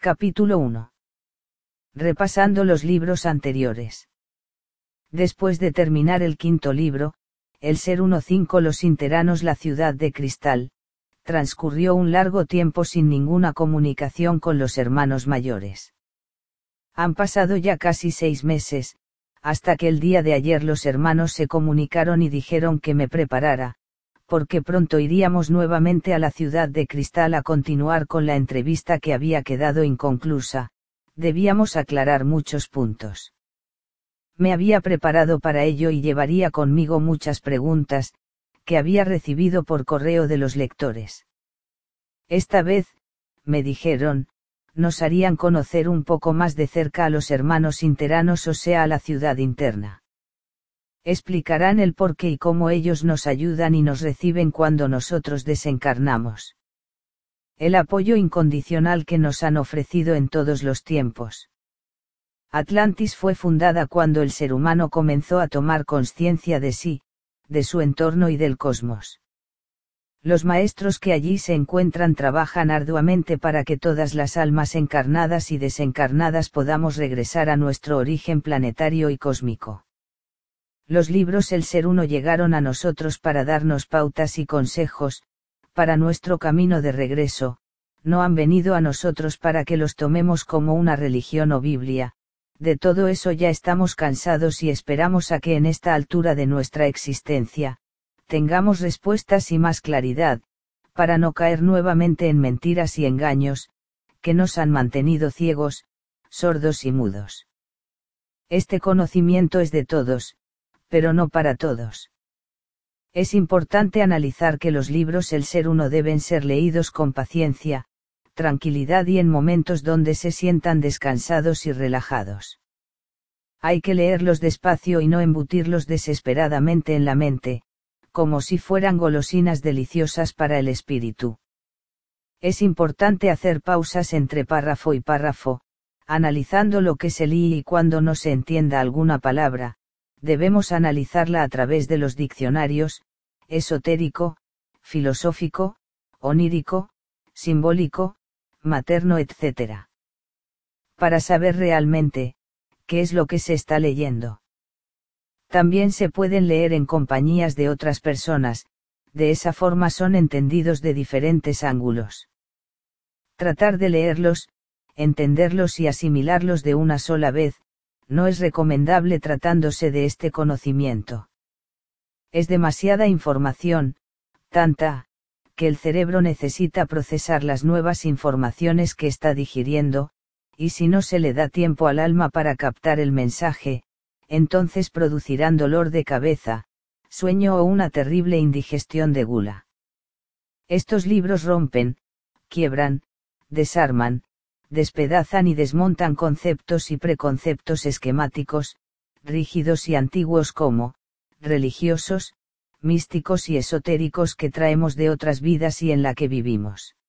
Capítulo 1. Repasando los libros anteriores. Después de terminar el quinto libro, el Ser 1.5 Los Interanos La Ciudad de Cristal, transcurrió un largo tiempo sin ninguna comunicación con los hermanos mayores. Han pasado ya casi 6 meses, hasta que el día de ayer los hermanos se comunicaron y dijeron que me preparara, porque pronto iríamos nuevamente a la Ciudad de Cristal a continuar con la entrevista que había quedado inconclusa. Debíamos aclarar muchos puntos. Me había preparado para ello y llevaría conmigo muchas preguntas, que había recibido por correo de los lectores. Esta vez, me dijeron, nos harían conocer un poco más de cerca a los hermanos interanos, o sea, a la ciudad interna. Explicarán el por qué y cómo ellos nos ayudan y nos reciben cuando nosotros desencarnamos. El apoyo incondicional que nos han ofrecido en todos los tiempos. Atlantis fue fundada cuando el ser humano comenzó a tomar conciencia de sí, de su entorno y del cosmos. Los maestros que allí se encuentran trabajan arduamente para que todas las almas encarnadas y desencarnadas podamos regresar a nuestro origen planetario y cósmico. Los libros El Ser Uno llegaron a nosotros para darnos pautas y consejos, para nuestro camino de regreso, no han venido a nosotros para que los tomemos como una religión o Biblia. De todo eso ya estamos cansados y esperamos a que en esta altura de nuestra existencia, tengamos respuestas y más claridad, para no caer nuevamente en mentiras y engaños, que nos han mantenido ciegos, sordos y mudos. Este conocimiento es de todos, pero no para todos. Es importante analizar que los libros El Ser Uno deben ser leídos con paciencia, tranquilidad y en momentos donde se sientan descansados y relajados. Hay que leerlos despacio y no embutirlos desesperadamente en la mente, como si fueran golosinas deliciosas para el espíritu. Es importante hacer pausas entre párrafo y párrafo, analizando lo que se lee y cuando no se entienda alguna palabra, debemos analizarla a través de los diccionarios, esotérico, filosófico, onírico, simbólico, materno, etc. Para saber realmente, qué es lo que se está leyendo. También se pueden leer en compañías de otras personas, de esa forma son entendidos de diferentes ángulos. Tratar de leerlos, entenderlos y asimilarlos de una sola vez, no es recomendable tratándose de este conocimiento. Es demasiada información, tanta, que el cerebro necesita procesar las nuevas informaciones que está digiriendo, y si no se le da tiempo al alma para captar el mensaje, entonces producirán dolor de cabeza, sueño o una terrible indigestión de gula. Estos libros rompen, quiebran, desarman, despedazan y desmontan conceptos y preconceptos esquemáticos, rígidos y antiguos como, religiosos, místicos y esotéricos que traemos de otras vidas y en la que vivimos.